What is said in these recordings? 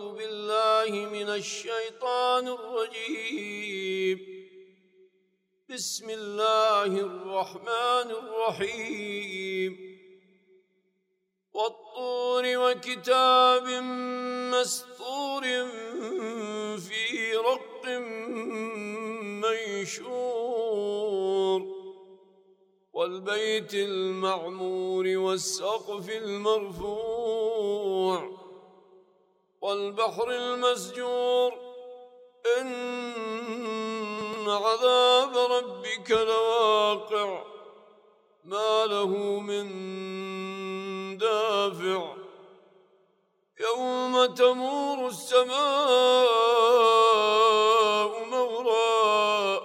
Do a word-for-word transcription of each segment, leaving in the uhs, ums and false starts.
أعوذ بالله من الشيطان الرجيم. بسم الله الرحمن الرحيم. والطور وكتاب مسطور في رق منشور والبيت المعمور والسقف المرفوع والبحر المسجور إن عذاب ربك لواقع ما له من دافع يوم تمور السماء مورا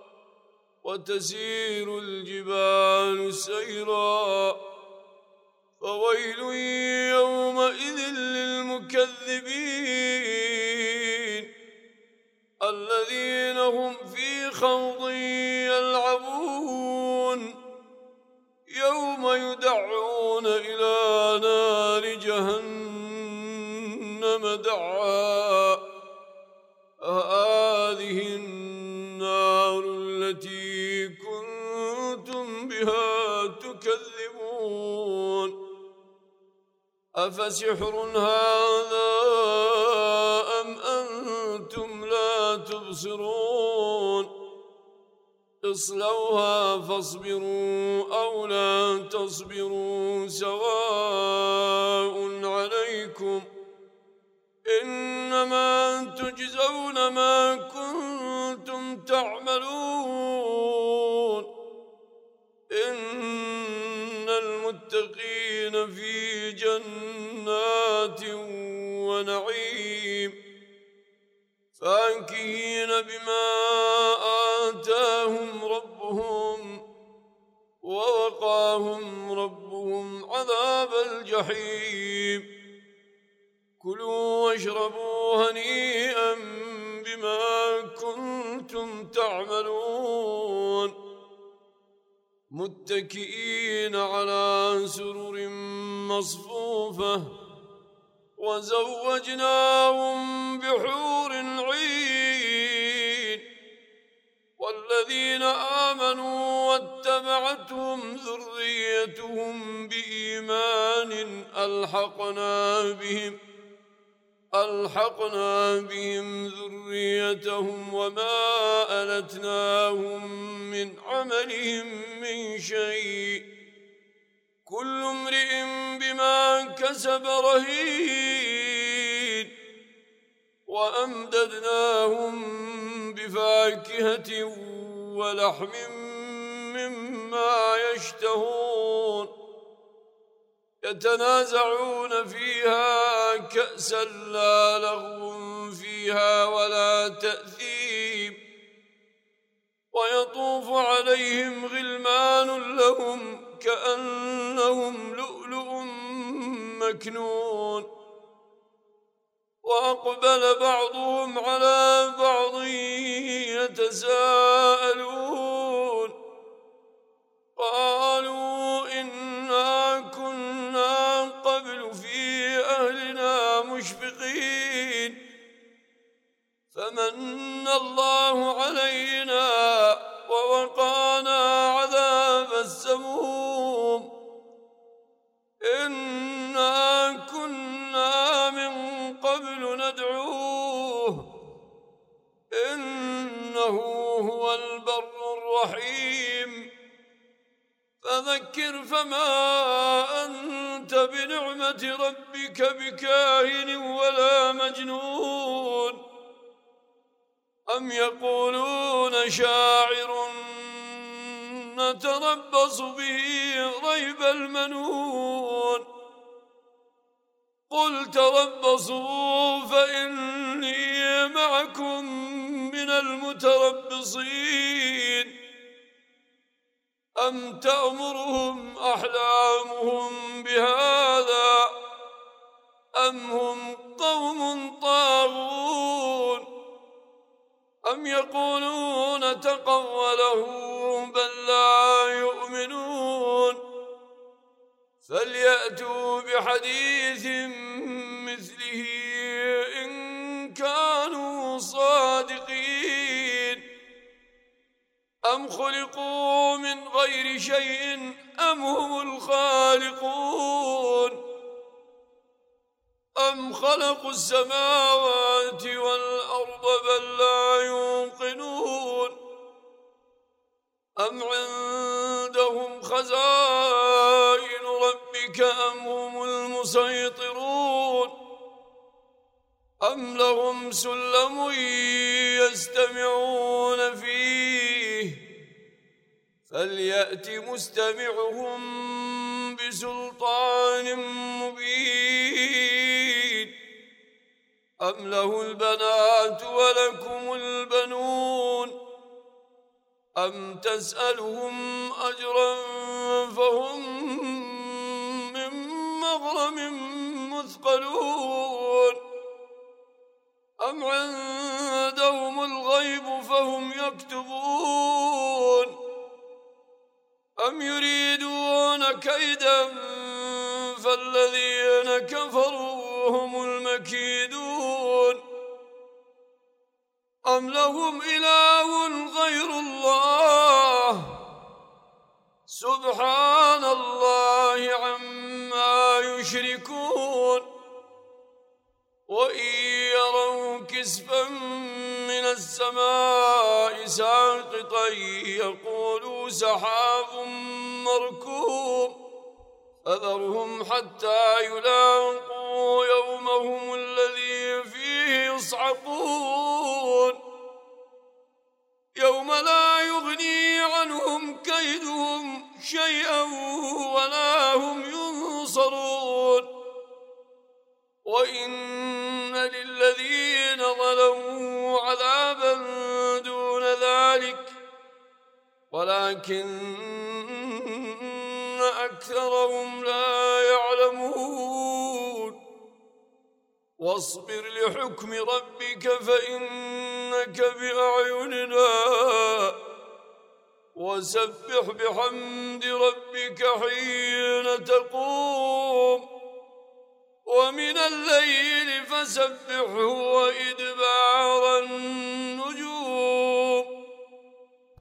وتسير الجبال سيرا فويل يومئذ للمكذبين الذين هم في خوض يلعبون يوم يدعون إلى نار جهنم دعا هذه النار التي كنتم بها تكذبون أفسحر هذا أم أنتم لا تبصرون اصلوها فاصبروا أو لا تصبروا سواء عليكم إنما تجزون ما كنتم تعملون إن المتقين في جنات ونعيم فاكهين بما آتاهم ربهم ووقاهم ربهم عذاب الجحيم كلوا واشربوا هنيئا بما كنتم تعملون متكئين على سرر مصفوفة وزوجناهم بحور عين والذين آمنوا واتبعتهم ذريتهم بإيمان ألحقنا بهم ألحقنا بهم ذريتهم وما ألتناهم من عملهم من شيء كل امرئ بما كسب رهين وأمددناهم بفاكهة ولحم مما يشتهون يتنازعون فيها كأسا لا لغو فيها ولا تأثيم ويطوف عليهم غلمان لهم كأنهم لؤلؤ مكنون وأقبل بعضهم على بعض يتساءلون قالوا إنا كنا قبل في أهلنا مشفقين فمن الله علينا ووقانا عذاب السموم إنا كنا من قبل ندعوه إنه هو البر الرحيم فذكر فما أنت بنعمة ربك بكاهن ولا مجنون أم يقولون شاعر نتربص به ريب المنون قل تربصوا فإني معكم من المتربصين أم تأمرهم أحلامهم بهذا أم هم قوم طاغون أم يقولون تقوله بل لا يؤمنون فليأتوا بحديث مثله إن خلقوا من غير شيء أم هم الخالقون أم خلقوا السماوات والأرض بل لا يوقنون أم عندهم خزائن ربك أم هم المسيطرون أم لهم سلم يستمعون فيه فليأت مستمعهم بسلطان مبين أم له البنات ولكم البنون أم تسألهم أجرا فهم من مغرم مثقلون أم عندهم الغيب فهم يكتبون أم يريدون كيدا فالذين كفروا هم المكيدون أم لهم إله غير الله سبحان الله عما يشركون وإن يروا كسفا من السماء ساقطا يقولوا سحاب مركوم فذرهم حتى يلاقوا يومهم الذي فيه يصعقون يوم لا يغني عنهم كيدهم شيئا ولا هم ينصرون وإن للذين ظلموا عذابا دون ذلك ولكن أكثرهم لا يعلمون واصبر لحكم ربك فإنك بأعيننا وسبح بحمد ربك حين تقوم ومن الليل فسبحه وإدبار